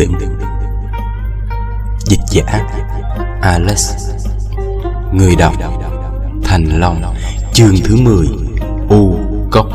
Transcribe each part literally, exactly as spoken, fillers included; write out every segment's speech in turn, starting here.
đựng. Dịch giả Alex. Người đọc Thành Long. Chương thứ mười. U Cốc.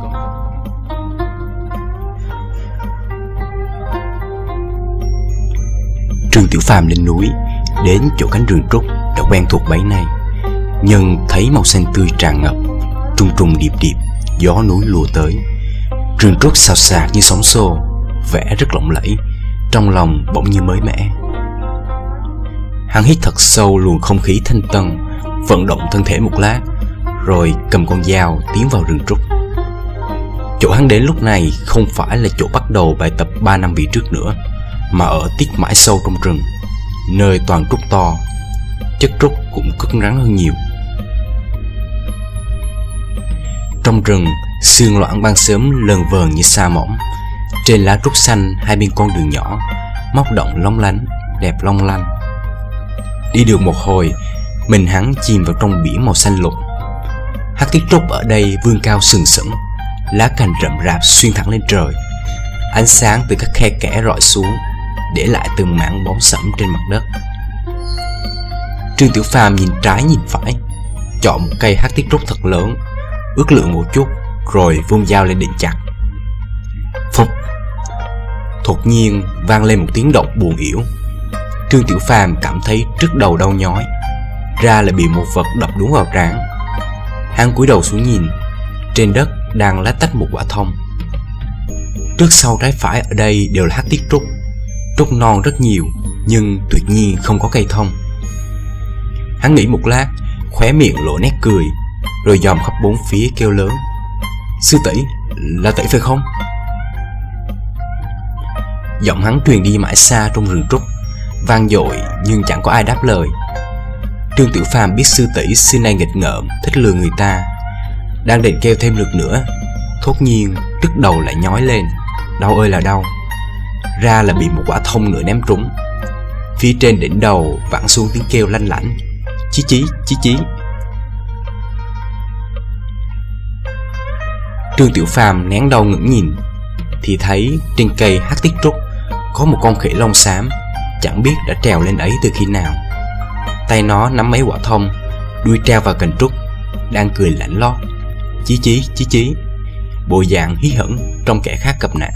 Trương Tiểu Phàm lên núi, đến chỗ cánh rừng trúc đã quen thuộc bấy nay. Nhưng thấy màu xanh tươi tràn ngập, trùng trùng điệp điệp, gió núi lùa tới. Rừng trúc xào xạc như sóng xô, vẻ rất lộng lẫy, trong lòng bỗng như mới mẻ. Hắn hít thật sâu luồng không khí thanh tân, vận động thân thể một lát, rồi cầm con dao tiến vào rừng trúc. Chỗ hắn đến lúc này không phải là chỗ bắt đầu bài tập ba năm về trước nữa, mà ở tiết mãi sâu trong rừng, nơi toàn trúc to, chất trúc cũng cứng rắn hơn nhiều. Trong rừng, sương loãng ban sớm lờn vờn như sa mỏng. Trên lá trúc xanh hai bên con đường nhỏ, móc động lóng lánh, đẹp long lanh. Đi được một hồi, mình hắn chìm vào trong biển màu xanh lục. Hắc tiết trúc ở đây vươn cao sừng sững, lá cành rậm rạp xuyên thẳng lên trời. Ánh sáng từ các khe kẽ rọi xuống, để lại từng mảng bóng sẫm trên mặt đất. Trương Tiểu Phàm nhìn trái nhìn phải, chọn một cây hắc tiết trúc thật lớn, ước lượng một chút, rồi vung dao lên định chặt. Phụp! Đột nhiên vang lên một tiếng động buồn yểu. Trương Tiểu Phàm cảm thấy trước đầu đau nhói, ra là bị một vật đập đúng vào trán. Hắn cúi đầu xuống nhìn, trên đất đang lá tách một quả thông. Trước sau trái phải ở đây đều là hắc tiết trúc, trúc non rất nhiều, nhưng tuyệt nhiên không có cây thông. Hắn nghĩ một lát, khóe miệng lộ nét cười, rồi dòm khắp bốn phía kêu lớn: "Sư tỷ, là tỷ phải không?" Giọng hắn truyền đi mãi xa trong rừng trúc, vang dội nhưng chẳng có ai đáp lời. Trương Tiểu Phàm biết sư tỷ xưa nay nghịch ngợm, thích lừa người ta, đang định kêu thêm lượt nữa, thốt nhiên trước đầu lại nhói lên, đau ơi là đau. Ra là bị một quả thông nữa ném trúng. Phía trên đỉnh đầu vẳng xuống tiếng kêu lanh lảnh: "Chí chí, chí chí." Trương Tiểu Phàm nén đau ngẩng nhìn, thì thấy trên cây hắc tiết trúc có một con khỉ lông xám, chẳng biết đã trèo lên ấy từ khi nào. Tay nó nắm mấy quả thông, đuôi treo vào cành trúc, đang cười lạnh lót: "Chí chí, chí chí." Bộ dạng hí hửng trong kẻ khác gặp nạn.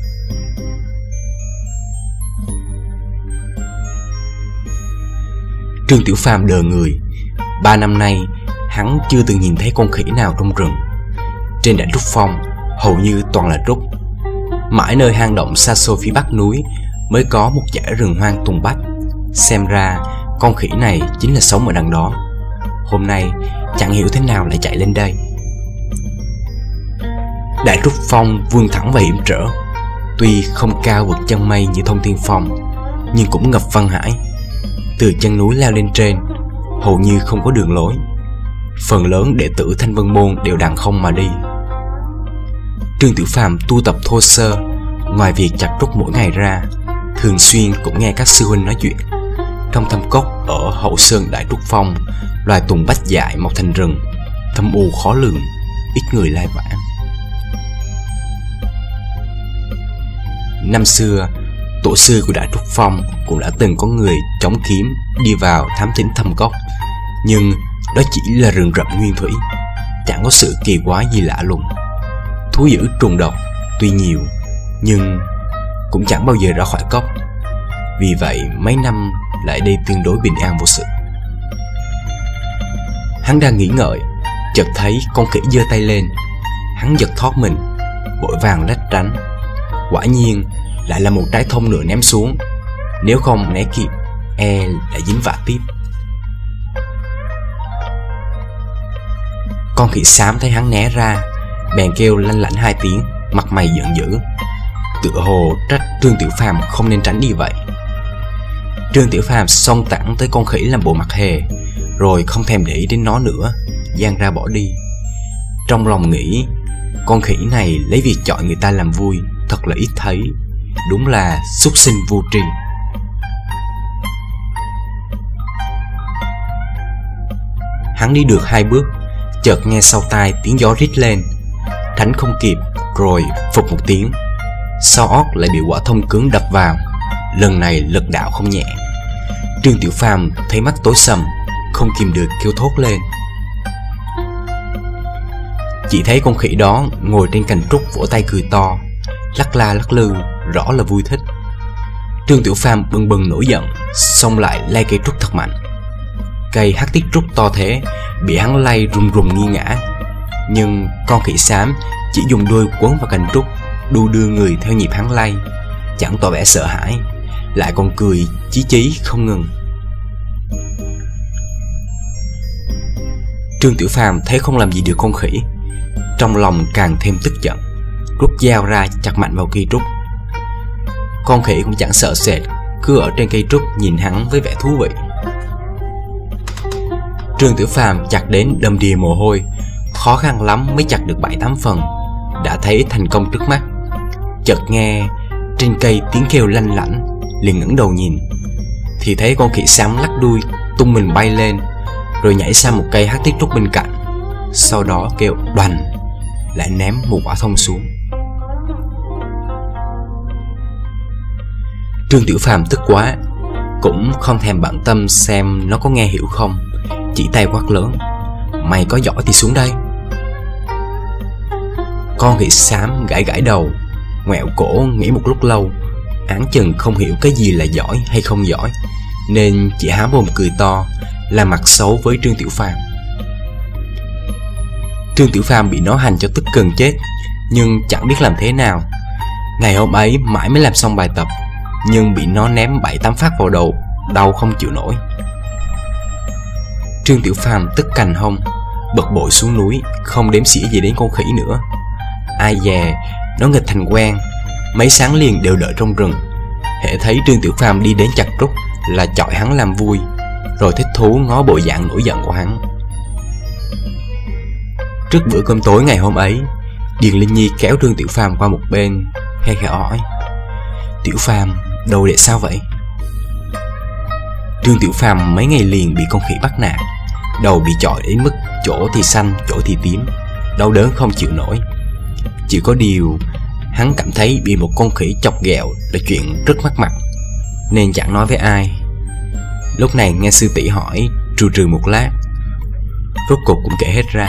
Trương Tiểu Phàm đờ người. Ba năm nay hắn chưa từng nhìn thấy con khỉ nào trong rừng. Trên đỉnh trúc phong hầu như toàn là trúc. Mãi nơi hang động xa xôi phía bắc núi mới có một dải rừng hoang tùng bách. Xem ra con khỉ này chính là sống ở đằng đó. Hôm nay chẳng hiểu thế nào lại chạy lên đây. Đại trúc phong vươn thẳng và hiểm trở. Tuy không cao vượt chân mây như Thông Thiên Phong, nhưng cũng ngập văn hải. Từ chân núi leo lên trên, hầu như không có đường lối. Phần lớn đệ tử Thanh Vân Môn đều đằng không mà đi. Trương Tiểu Phàm tu tập thô sơ, ngoài việc chặt trúc mỗi ngày ra, thường xuyên cũng nghe các sư huynh nói chuyện. Trong thâm cốc ở hậu sơn Đại Trúc Phong, loài tùng bách dại mọc thành rừng, thâm u khó lường, ít người lai vãng. Năm xưa, tổ sư của Đại Trúc Phong cũng đã từng có người chống kiếm đi vào thám thính thâm cốc, nhưng đó chỉ là rừng rậm nguyên thủy, chẳng có sự kỳ quái gì lạ lùng. Thú dữ trùng độc tuy nhiều, nhưng cũng chẳng bao giờ ra khỏi cốc. Vì vậy mấy năm lại đây tương đối bình an vô sự. Hắn đang nghĩ ngợi, chợt thấy con khỉ giơ tay lên. Hắn giật thót mình, vội vàng lách tránh. Quả nhiên lại là một trái thông nữa ném xuống. Nếu không né kịp, e lại dính vạ tiếp. Con khỉ xám thấy hắn né ra, bèn kêu lanh lảnh hai tiếng, mặt mày giận dữ, tựa hồ trách Trương Tiểu Phàm không nên tránh đi vậy. Trương Tiểu Phàm xông thẳng tới con khỉ làm bộ mặt hề, rồi không thèm để ý đến nó nữa, giang ra bỏ đi. Trong lòng nghĩ, con khỉ này lấy việc chọi người ta làm vui thật là ít thấy, đúng là súc sinh vô tri. Hắn đi được hai bước, chợt nghe sau tai tiếng gió rít lên. Tránh không kịp, rồi phụt một tiếng, sau ót lại bị quả thông cứng đập vào, lần này lực đạo không nhẹ. Trương Tiểu Phàm thấy mắt tối sầm, không kìm được kêu thốt lên. Chỉ thấy con khỉ đó ngồi trên cành trúc vỗ tay cười to, lắc la lắc lư, rõ là vui thích. Trương Tiểu Phàm bừng bừng nổi giận, xông lại lay cây trúc thật mạnh. Cây hắc tiết trúc to thế bị hắn lay rùng rùng nghi ngã, nhưng con khỉ xám chỉ dùng đuôi quấn vào cành trúc, đu đưa người theo nhịp hắn lay, chẳng tỏ vẻ sợ hãi, lại còn cười chí chí không ngừng. Trương Tiểu Phàm thấy không làm gì được con khỉ, trong lòng càng thêm tức giận, rút dao ra chặt mạnh vào cây trúc. Con khỉ cũng chẳng sợ sệt, cứ ở trên cây trúc nhìn hắn với vẻ thú vị. Trương Tiểu Phàm chặt đến đầm đìa mồ hôi, khó khăn lắm mới chặt được bảy tám phần, đã thấy thành công trước mắt. Chợt nghe trên cây tiếng kêu lanh lảnh, liền ngẩng đầu nhìn, thì thấy con khỉ xám lắc đuôi tung mình bay lên, rồi nhảy sang một cây hắc tiết trúc bên cạnh, sau đó kêu đoành, lại ném một quả thông xuống. Trương Tiểu Phàm tức quá, cũng không thèm bận tâm xem nó có nghe hiểu không, chỉ tay quát lớn: mày có giỏi thì xuống đây. Con khỉ xám gãi gãi đầu, ngoẹo cổ nghĩ một lúc lâu, áng chừng không hiểu cái gì là giỏi hay không giỏi, nên chỉ há mồm cười to, làm mặt xấu với Trương Tiểu Phàm. Trương Tiểu Phàm bị nó hành cho tức gần chết, nhưng chẳng biết làm thế nào. Ngày hôm ấy mãi mới làm xong bài tập, nhưng bị nó ném bảy tám phát vào đầu, đau không chịu nổi. Trương Tiểu Phàm tức cành hông, bực bội xuống núi, không đếm xỉa gì đến con khỉ nữa. Ai dè nó nghịch thành quen, mấy sáng liền đều đợi trong rừng, hễ thấy Trương Tiểu Phàm đi đến chặt trúc là chọi hắn làm vui, rồi thích thú ngó bộ dạng nổi giận của hắn. Trước bữa cơm tối ngày hôm ấy, Điền Linh Nhi kéo Trương Tiểu Phàm qua một bên, khe khẽ hỏi: Tiểu Phàm, đầu để sao vậy? Trương Tiểu Phàm mấy ngày liền bị con khỉ bắt nạt, đầu bị chọi đến mức chỗ thì xanh, chỗ thì tím, đau đớn không chịu nổi. Chỉ có điều hắn cảm thấy bị một con khỉ chọc ghẹo là chuyện rất mất mặt, nên chẳng nói với ai. Lúc này nghe sư tỷ hỏi, trù trừ một lát, rốt cục cũng kể hết ra.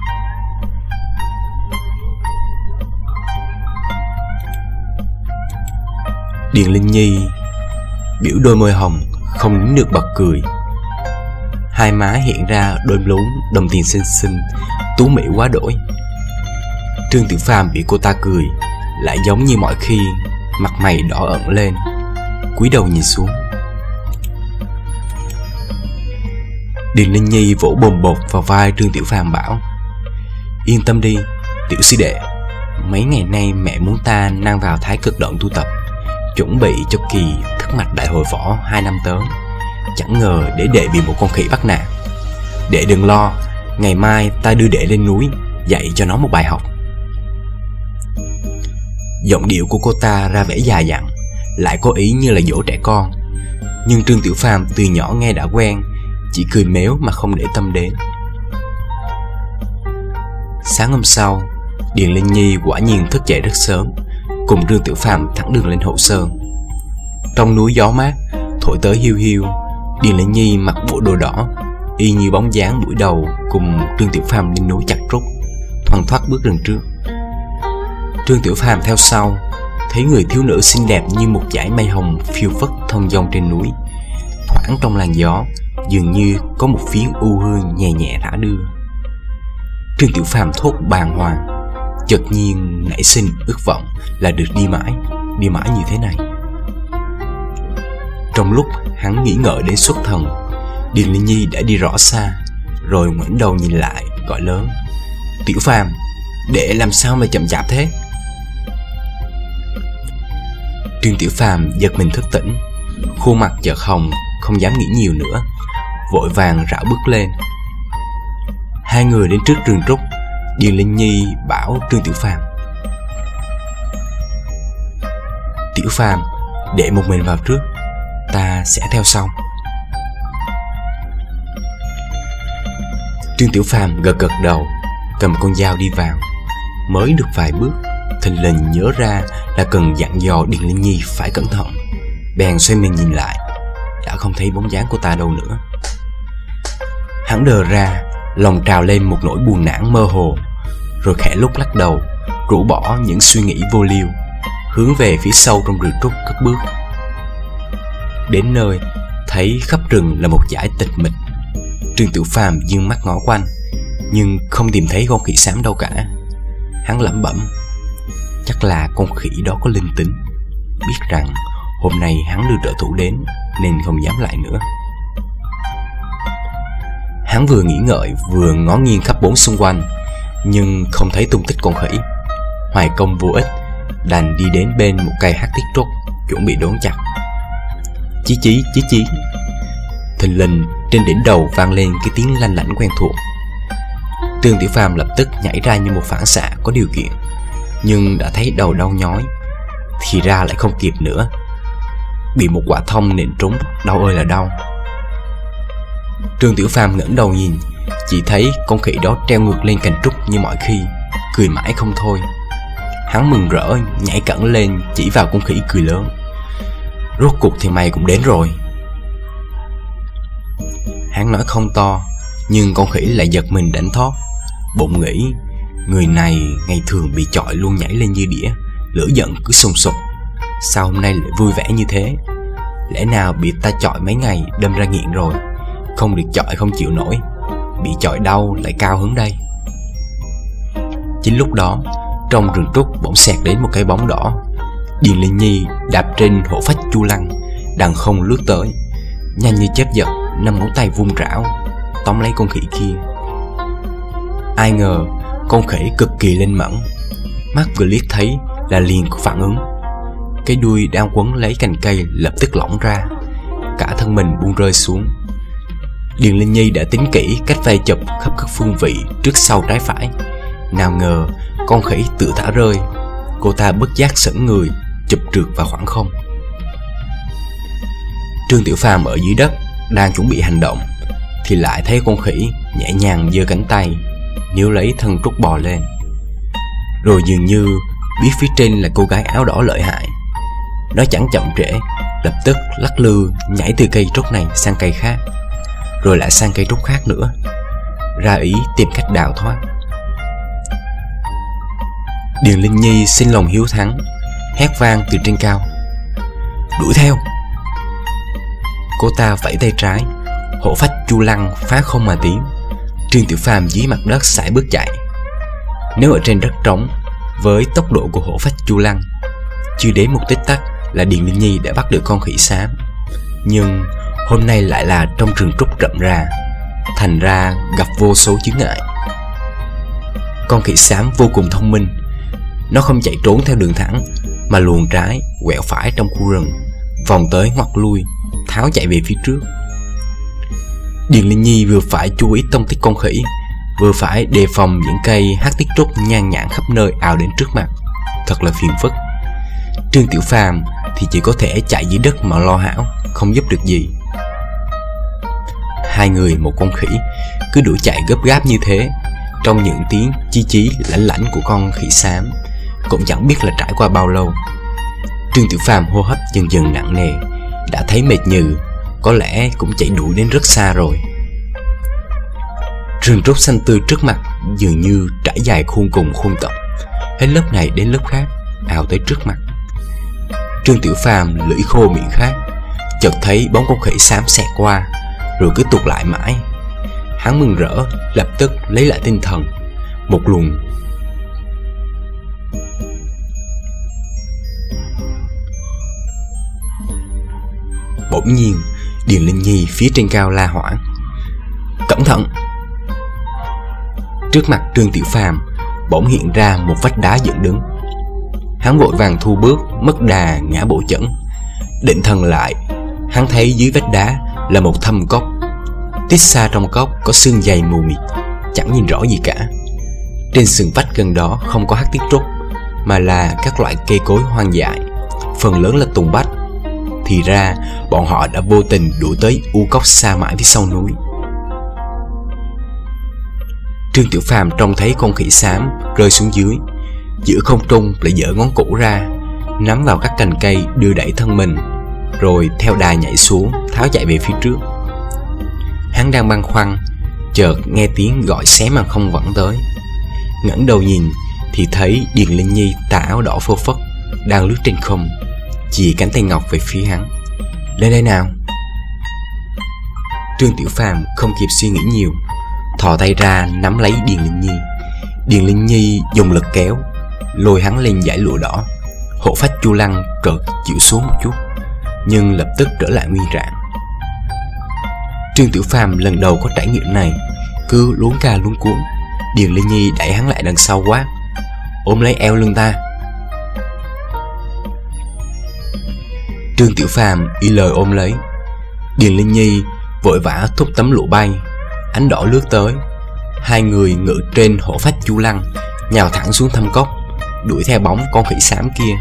Điền Linh Nhi biểu đôi môi hồng, không nín được bật cười. Hai má hiện ra đôi lún đồng tiền xinh xinh, tú mỹ quá đổi. Trương Tiểu Phàm bị cô ta cười, lại giống như mọi khi, mặt mày đỏ ẩn lên, cúi đầu nhìn xuống. Điền Linh Nhi vỗ bồm bột vào vai Trương Tiểu Phàm bảo: Yên tâm đi, tiểu sư đệ, mấy ngày nay mẹ muốn ta năng vào thái cực đoạn tu tập, chuẩn bị cho kỳ thức mạch đại hội võ hai năm tới. Chẳng ngờ để đệ bị một con khỉ bắt nạt. Đệ đừng lo, ngày mai ta đưa đệ lên núi, dạy cho nó một bài học. Giọng điệu của cô ta ra vẻ già dặn, lại có ý như là dỗ trẻ con. Nhưng Trương Tiểu Phàm từ nhỏ nghe đã quen, chỉ cười mếu mà không để tâm đến. Sáng hôm sau, Điền Linh Nhi quả nhiên thức dậy rất sớm, cùng Trương Tiểu Phàm thẳng đường lên Hậu Sơn. Trong núi gió mát thổi tới hiu hiu, Điền Linh Nhi mặc bộ đồ đỏ, y như bóng dáng buổi đầu cùng Trương Tiểu Phàm lên núi chặt trúc, thoăn thoắt bước lần trước. Trương Tiểu Phàm theo sau, thấy người thiếu nữ xinh đẹp như một dải mây hồng phiêu phất thông dong trên núi. Thoảng trong làn gió, dường như có một phiến u hương nhẹ nhẹ thả đưa. Trương Tiểu Phàm thốt bàng hoàng, chợt nhiên nảy sinh ước vọng là được đi mãi, đi mãi như thế này. Trong lúc hắn nghĩ ngợi đến xuất thần, Điền Linh Nhi đã đi rõ xa, rồi ngoảnh đầu nhìn lại, gọi lớn: Tiểu Phàm, đệ làm sao mà chậm chạp thế? Trương Tiểu Phàm giật mình thức tỉnh, khuôn mặt chợt hồng, không dám nghĩ nhiều nữa, vội vàng rảo bước lên. Hai người đến trước rừng trúc, Điền Linh Nhi bảo Trương Tiểu Phàm: Tiểu Phàm, đệ một mình vào trước, ta sẽ theo sau. Trương Tiểu Phàm gật gật đầu, cầm con dao đi vào. Mới được vài bước, thình lình nhớ ra là cần dặn dò Điền Linh Nhi phải cẩn thận. bèn xoay mình nhìn lại, đã không thấy bóng dáng của ta đâu nữa. Hắn đờ ra, lòng trào lên một nỗi buồn nản mơ hồ, rồi khẽ lúc lắc đầu, rũ bỏ những suy nghĩ vô liêu, hướng về phía sâu trong rừng trúc cất bước. Đến nơi, thấy khắp rừng là một dải tịch mịch. Trương Tiểu Phàm dương mắt ngó quanh, nhưng không tìm thấy con khỉ xám đâu cả. Hắn lẩm bẩm, chắc là con khỉ đó có linh tính, biết rằng hôm nay hắn đưa trợ thủ đến nên không dám lại nữa. Hắn vừa nghĩ ngợi vừa ngó nghiêng khắp bốn xung quanh, nhưng không thấy tung tích con khỉ. Hoài công vô ích, đành đi đến bên một cây hắc tiết trúc, chuẩn bị đốn chặt. Chí chí chí chí, thình lình trên đỉnh đầu vang lên cái tiếng lanh lảnh quen thuộc. Trương Tiểu Phàm lập tức nhảy ra như một phản xạ có điều kiện, nhưng đã thấy đầu đau nhói, thì ra lại không kịp nữa. Bị một quả thông nện trúng, đau ơi là đau. Trương Tiểu Phàm ngẩng đầu nhìn, chỉ thấy con khỉ đó treo ngược lên cành trúc như mọi khi, cười mãi không thôi. Hắn mừng rỡ nhảy cẩn lên, chỉ vào con khỉ cười lớn, rốt cuộc thì mày cũng đến rồi. Hắn nói không to, nhưng con khỉ lại giật mình đánh thót, bụng nghĩ người này ngày thường bị chọi luôn nhảy lên như đĩa, lửa giận cứ sùng sục, sao hôm nay lại vui vẻ như thế? Lẽ nào bị ta chọi mấy ngày đâm ra nghiện rồi, không được chọi không chịu nổi, bị chọi đau lại cao hứng đây. Chính lúc đó, trong rừng trúc bỗng xẹt đến một cái bóng đỏ. Điền Linh Nhi đạp trên hổ phách Chu Lăng, đằng không lướt tới, nhanh như chớp giật, năm ngón tay vung rảo tóm lấy con khỉ kia. Ai ngờ con khỉ cực kỳ linh mẫn, mắt vừa liếc thấy là liền có phản ứng. Cái đuôi đang quấn lấy cành cây lập tức lỏng ra, cả thân mình buông rơi xuống. Điền Linh Nhi đã tính kỹ cách vây chụp khắp các phương vị trước sau trái phải, nào ngờ con khỉ tự thả rơi. Cô ta bất giác sững người, chụp trượt vào khoảng không. Trương Tiểu Phàm ở dưới đất đang chuẩn bị hành động, thì lại thấy con khỉ nhẹ nhàng giơ cánh tay níu lấy thân trúc bò lên, rồi dường như biết phía trên là cô gái áo đỏ lợi hại. Nó chẳng chậm trễ, lập tức lắc lư nhảy từ cây trúc này sang cây khác, rồi lại sang cây trúc khác nữa, ra ý tìm cách đào thoát. Điền Linh Nhi xin lòng hiếu thắng, hét vang từ trên cao, đuổi theo. Cô ta vẫy tay trái, hổ phách Chu Lăng phá không mà tiến. Trương Tiểu Phàm dưới mặt đất sải bước chạy. Nếu ở trên đất trống, với tốc độ của hổ phách Chu Lăng, chưa đến một tích tắc là Điền Linh Nhi đã bắt được con khỉ xám. Nhưng hôm nay lại là trong rừng trúc rậm rà, thành ra gặp vô số chướng ngại. Con khỉ xám vô cùng thông minh, nó không chạy trốn theo đường thẳng, mà luồn trái, quẹo phải trong khu rừng, vòng tới ngoặt lui, tháo chạy về phía trước. Điền Linh Nhi vừa phải chú ý tông tích con khỉ, vừa phải đề phòng những cây hắc tiết trúc nhan nhản khắp nơi ào đến trước mặt, thật là phiền phức. Trương Tiểu Phàm thì chỉ có thể chạy dưới đất mà lo hão, không giúp được gì. Hai người một con khỉ cứ đuổi chạy gấp gáp như thế, trong những tiếng chí chí lãnh lãnh của con khỉ xám, cũng chẳng biết là trải qua bao lâu. Trương Tiểu Phàm hô hấp dần dần nặng nề, đã thấy mệt nhừ, có lẽ cũng chạy đuổi đến rất xa rồi. Rừng trúc xanh tươi trước mặt dường như trải dài khuôn cùng khuôn tận, hết lớp này đến lớp khác ào tới trước mặt. Trương Tiểu Phàm lưỡi khô miệng khát, chợt thấy bóng con khỉ xám xẹt qua, rồi cứ tụt lại mãi. Hắn mừng rỡ, lập tức lấy lại tinh thần. Một luồng bỗng nhiên, Điền Linh Nhi phía trên cao la hoảng, cẩn thận! Trước mặt Trương Tiểu Phàm bỗng hiện ra một vách đá dựng đứng. Hắn vội vàng thu bước, mất đà ngã bộ chẩn. Định thần lại, hắn thấy dưới vách đá là một thâm cốc. Tít xa trong cốc có sương dày mù mịt, chẳng nhìn rõ gì cả. Trên sườn vách gần đó không có hắc tiết trúc, mà là các loại cây cối hoang dại, phần lớn là tùng bách. Thì ra bọn họ đã vô tình đuổi tới u cốc xa mãi phía sau núi. Trương Tiểu Phàm trông thấy con khỉ xám rơi xuống dưới, giữa không trung lại giở ngón củ ra, nắm vào các cành cây đưa đẩy thân mình, rồi theo đà nhảy xuống, tháo chạy về phía trước. Hắn đang băn khoăn, chợt nghe tiếng gọi xé màn không vẳng tới. Ngẩng đầu nhìn thì thấy Điền Linh Nhi tà áo đỏ phơ phất đang lướt trên không, chìa cánh tay ngọc về phía hắn. Lên đây nào. Trương Tiểu Phàm không kịp suy nghĩ nhiều, thò tay ra nắm lấy Điền Linh Nhi. Điền Linh Nhi dùng lực kéo, lôi hắn lên dải lụa đỏ. Hộ phách Chu Lăng chợt chịu xuống một chút, nhưng lập tức trở lại nguyên trạng. Trương Tiểu Phàm lần đầu có trải nghiệm này, cứ luống ca luống cuống. Điền Linh Nhi đẩy hắn lại đằng sau quát: ôm lấy eo lưng ta. Trương Tiểu Phàm y lời ôm lấy. Điền Linh Nhi vội vã thúc tấm lụa bay, ánh đỏ lướt tới. Hai người ngự trên hộ phách Chu Lăng, nhào thẳng xuống thâm cốc, đuổi theo bóng con khỉ xám kia.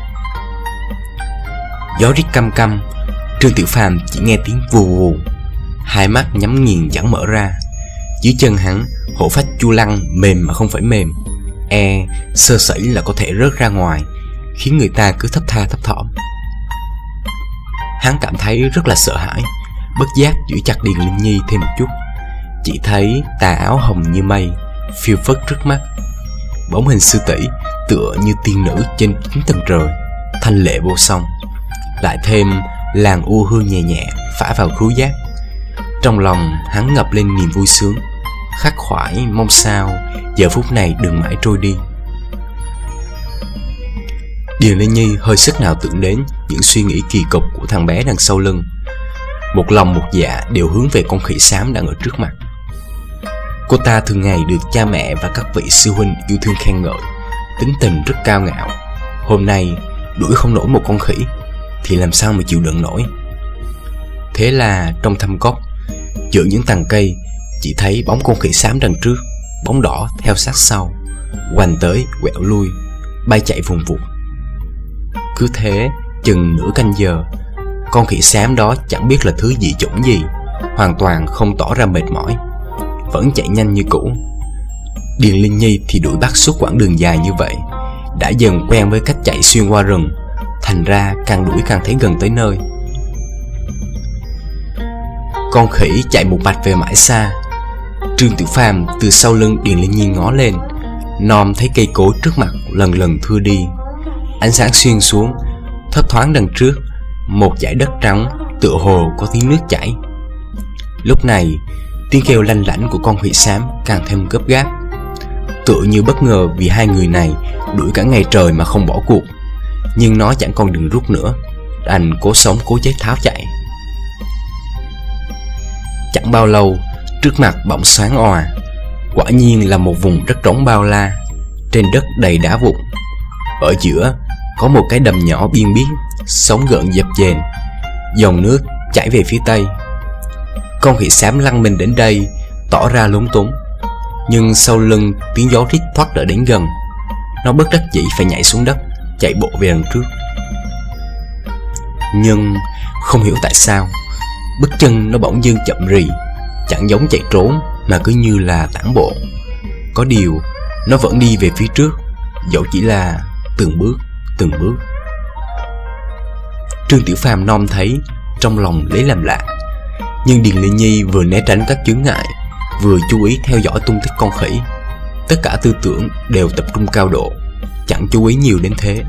Gió rít căm căm, Trương Tiểu Phàm chỉ nghe tiếng vù vù, hai mắt nhắm nghiền chẳng mở ra. Dưới chân hắn, hộ phách Chu Lăng mềm mà không phải mềm, e sơ sẩy là có thể rớt ra ngoài, khiến người ta cứ thấp tha thấp thỏm. Hắn cảm thấy rất là sợ hãi, bất giác giữ chặt Điền Linh Nhi thêm một chút. Chỉ thấy tà áo hồng như mây phiêu phất trước mắt, bóng hình sư tỷ tựa như tiên nữ trên chín tầng trời, thanh lệ vô song. Lại thêm làn u hương nhẹ nhẹ phả vào khứu giác. Trong lòng hắn ngập lên niềm vui sướng, khắc khoải mong sao giờ phút này đừng mãi trôi đi. Điền Linh Nhi hơi sức nào tưởng đến những suy nghĩ kỳ cục của thằng bé đằng sau lưng. Một lòng một dạ đều hướng về con khỉ xám đang ở trước mặt. Cô ta thường ngày được cha mẹ và các vị sư huynh yêu thương khen ngợi, tính tình rất cao ngạo. Hôm nay đuổi không nổi một con khỉ thì làm sao mà chịu đựng nổi. Thế là trong thâm cốc, giữa những tàn cây, chỉ thấy bóng con khỉ xám đằng trước, bóng đỏ theo sát sau, quanh tới quẹo lui, bay chạy vùng vụt. Cứ thế chừng nửa canh giờ, con khỉ xám đó chẳng biết là thứ dị chủng gì, hoàn toàn không tỏ ra mệt mỏi, vẫn chạy nhanh như cũ. Điền Linh Nhi thì đuổi bắt suốt quãng đường dài như vậy, đã dần quen với cách chạy xuyên qua rừng, thành ra càng đuổi càng thấy gần tới nơi. Con khỉ chạy một mạch về mãi xa. Trương Tiểu Phàm từ sau lưng Điền Linh Nhi ngó lên, nom thấy cây cối trước mặt lần lần thưa đi. Ánh sáng xuyên xuống, thấp thoáng đằng trước một dải đất trắng, tựa hồ có tiếng nước chảy. Lúc này tiếng kêu lanh lảnh của con khỉ xám càng thêm gấp gáp, tựa như bất ngờ vì hai người này đuổi cả ngày trời mà không bỏ cuộc. Nhưng nó chẳng còn đường rút nữa, đành cố sống cố chết tháo chạy. Chẳng bao lâu, trước mặt bỗng xoáng òa. Quả nhiên là một vùng đất trống bao la, trên đất đầy đá vụn. Ở giữa có một cái đầm nhỏ biên biếc, sóng gợn dập dềnh, dòng nước chảy về phía tây. Con khỉ xám lăn mình đến đây, tỏ ra lúng túng. Nhưng sau lưng tiếng gió rít thoát đã đến gần, nó bất đắc dĩ phải nhảy xuống đất, chạy bộ về đằng trước. Nhưng không hiểu tại sao, bước chân nó bỗng dưng chậm rì, chẳng giống chạy trốn mà cứ như là tản bộ. Có điều nó vẫn đi về phía trước, dẫu chỉ là từng bước từng bước. Trương Tiểu Phàm nom thấy, trong lòng lấy làm lạ. Nhưng Điền Linh Nhi vừa né tránh các chướng ngại, vừa chú ý theo dõi tung tích con khỉ. Tất cả tư tưởng đều tập trung cao độ, chẳng chú ý nhiều đến thế.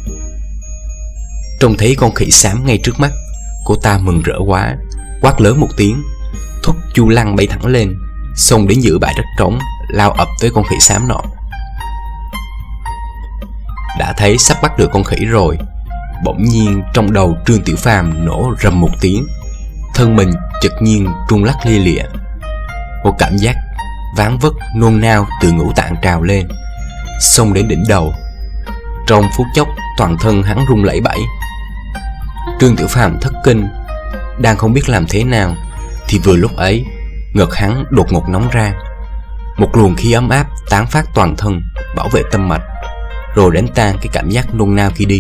Trông thấy con khỉ xám ngay trước mắt, cô ta mừng rỡ quá, quát lớn một tiếng, thúc Chu Lăng bay thẳng lên, xông đến giữa bãi đất trống, lao ập tới con khỉ xám nọ. Đã thấy sắp bắt được con khỉ rồi, bỗng nhiên trong đầu Trương Tiểu Phàm nổ rầm một tiếng, thân mình chợt nhiên rung lắc lia lịa. Một cảm giác ván vất nôn nao từ ngũ tạng trào lên, xông đến đỉnh đầu. Trong phút chốc toàn thân hắn rung lẩy bẩy. Trương Tiểu Phàm thất kinh, đang không biết làm thế nào, thì vừa lúc ấy ngực hắn đột ngột nóng rang. Một luồng khí ấm áp tán phát toàn thân, bảo vệ tâm mạch, rồi đánh tan cái cảm giác nôn nao kia đi.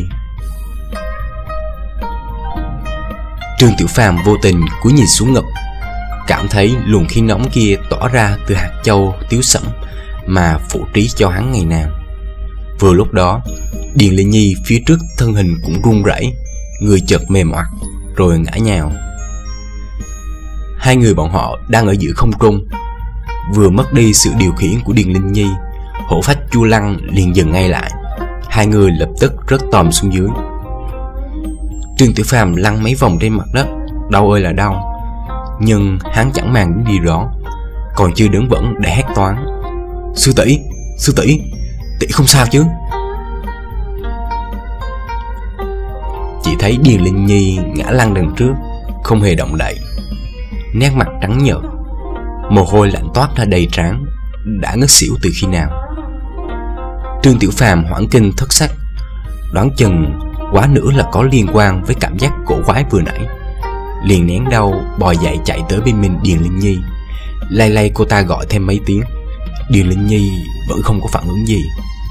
Trương Tiểu Phàm vô tình cúi nhìn xuống ngực, cảm thấy luồng khí nóng kia tỏa ra từ hạt châu tiếu sẫm mà phụ trí cho hắn ngày nào. Vừa lúc đó, Điền Linh Nhi phía trước thân hình cũng run rẩy, người chợt mềm oặt, rồi ngã nhào. Hai người bọn họ đang ở giữa không trung. Vừa mất đi sự điều khiển của Điền Linh Nhi, hổ phách Chu Lăng liền dừng ngay lại. Hai người lập tức rớt tòm xuống dưới. Trương Tiểu Phàm lăn mấy vòng trên mặt đất, đau ơi là đau. Nhưng hắn chẳng màng đến điều đó, còn chưa đứng vững để hét toáng: Sư tỷ, sư tỷ, tỷ không sao chứ? Chỉ thấy Điền Linh Nhi ngã lăn đằng trước, không hề động đậy, nét mặt trắng nhợt, mồ hôi lạnh toát ra đầy trán, đã ngất xỉu từ khi nào. Trương Tiểu Phàm hoảng kinh thất sắc, đoán chừng quá nữa là có liên quan với cảm giác cổ quái vừa nãy, liền nén đau bò dậy chạy tới bên mình Điền Linh Nhi, lay lay cô ta gọi thêm mấy tiếng. Điền Linh Nhi vẫn không có phản ứng gì.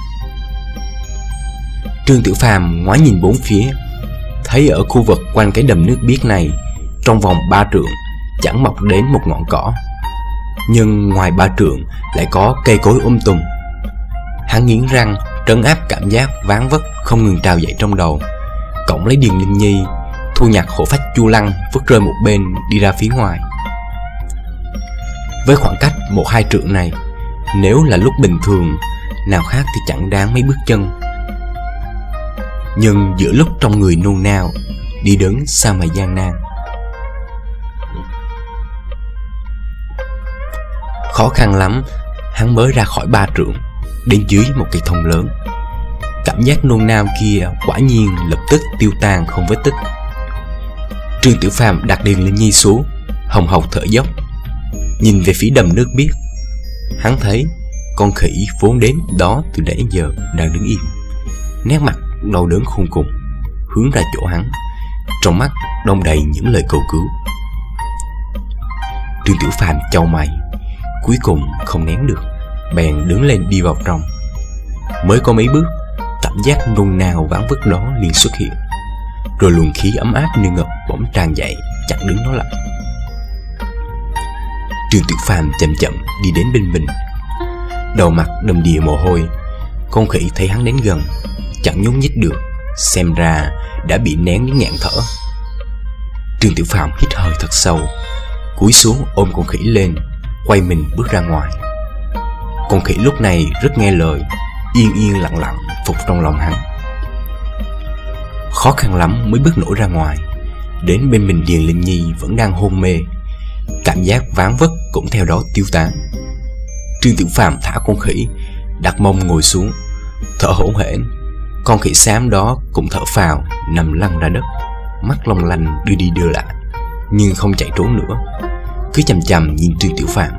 Trương Tiểu Phàm ngoái nhìn bốn phía, thấy ở khu vực quanh cái đầm nước biếc này, trong vòng ba trượng chẳng mọc đến một ngọn cỏ, nhưng ngoài ba trượng lại có cây cối um tùm. Hắn nghiến răng trấn áp cảm giác ván vất không ngừng trào dậy trong đầu, cõng lấy Điền Linh Nhi, thu nhặt hổ phách Chu Lăng vứt rơi một bên, đi ra phía ngoài. Với khoảng cách một hai trượng này, nếu là lúc bình thường, nào khác thì chẳng đáng mấy bước chân. Nhưng giữa lúc trong người nôn nao, đi đứng sao mà gian nan. Khó khăn lắm, hắn mới ra khỏi ba trượng, đến dưới một cây thông lớn. Cảm giác nôn nao kia quả nhiên lập tức tiêu tan không vết tích. Trương Tiểu Phàm đặt Điền Linh Nhi xuống, hồng hộc thở dốc, nhìn về phía đầm nước biếc. Hắn thấy con khỉ vốn đến đó từ nãy giờ đang đứng im, nét mặt đau đớn khôn cùng, hướng ra chỗ hắn, trong mắt đong đầy những lời cầu cứu. Trương Tiểu Phàm chau mày, cuối cùng không nén được, bèn đứng lên đi vào trong. Mới có mấy bước, cảm giác nôn nao ván vất đó liền xuất hiện, rồi luồng khí ấm áp như ngập bỗng tràn dậy, chặn đứng nó lại. Trương Tiểu Phàm chậm chậm đi đến bên mình, đầu mặt đầm đìa mồ hôi. Con khỉ thấy hắn đến gần, chẳng nhúc nhích được, xem ra đã bị nén đến ngạn thở. Trương Tiểu Phàm hít hơi thật sâu, cúi xuống ôm con khỉ lên, quay mình bước ra ngoài. Con khỉ lúc này rất nghe lời, yên yên lặng lặng phục trong lòng hắn. Khó khăn lắm mới bước nổi ra ngoài, đến bên mình Điền Linh Nhi vẫn đang hôn mê, cảm giác ván vất cũng theo đó tiêu tán. Trương Tiểu Phàm thả con khỉ, đặt mông ngồi xuống, thở hổn hển. Con khỉ xám đó cũng thở phào, nằm lăn ra đất, mắt long lanh đưa đi đưa lại, nhưng không chạy trốn nữa, cứ chằm chằm nhìn Trương Tiểu Phàm.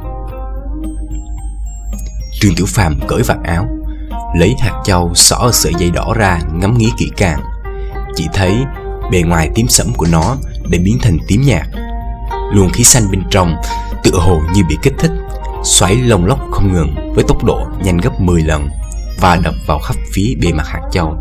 Trương Tiểu Phàm cởi vạt áo, lấy hạt châu xỏ ở sợi dây đỏ ra, ngắm nghía kỹ càng. Chỉ thấy bề ngoài tím sẫm của nó đã biến thành tím nhạt, luồng khí xanh bên trong tựa hồ như bị kích thích, xoáy lồng lốc không ngừng với tốc độ nhanh gấp mười lần và đập vào khắp phía bề mặt hạt châu.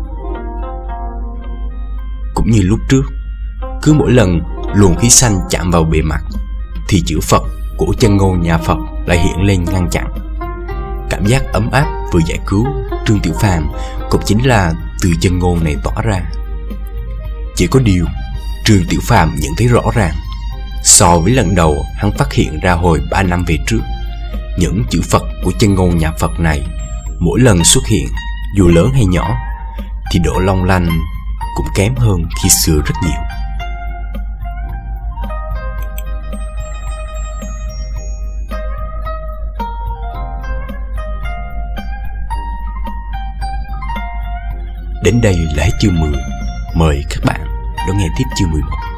Cũng như lúc trước, cứ mỗi lần luồng khí xanh chạm vào bề mặt thì chữ Phật của chân ngôn nhà Phật lại hiện lên ngăn chặn. Cảm giác ấm áp vừa giải cứu Trương Tiểu Phàm cũng chính là từ chân ngôn này tỏa ra. Chỉ có điều Trương Tiểu Phàm nhận thấy rõ ràng, so với lần đầu hắn phát hiện ra hồi ba năm về trước, những chữ Phật của chân ngôn nhà Phật này mỗi lần xuất hiện, dù lớn hay nhỏ, thì độ long lanh cũng kém hơn khi xưa rất nhiều. Đến đây là hết chương mười. Mời các bạn đón nghe tiếp chương mười một.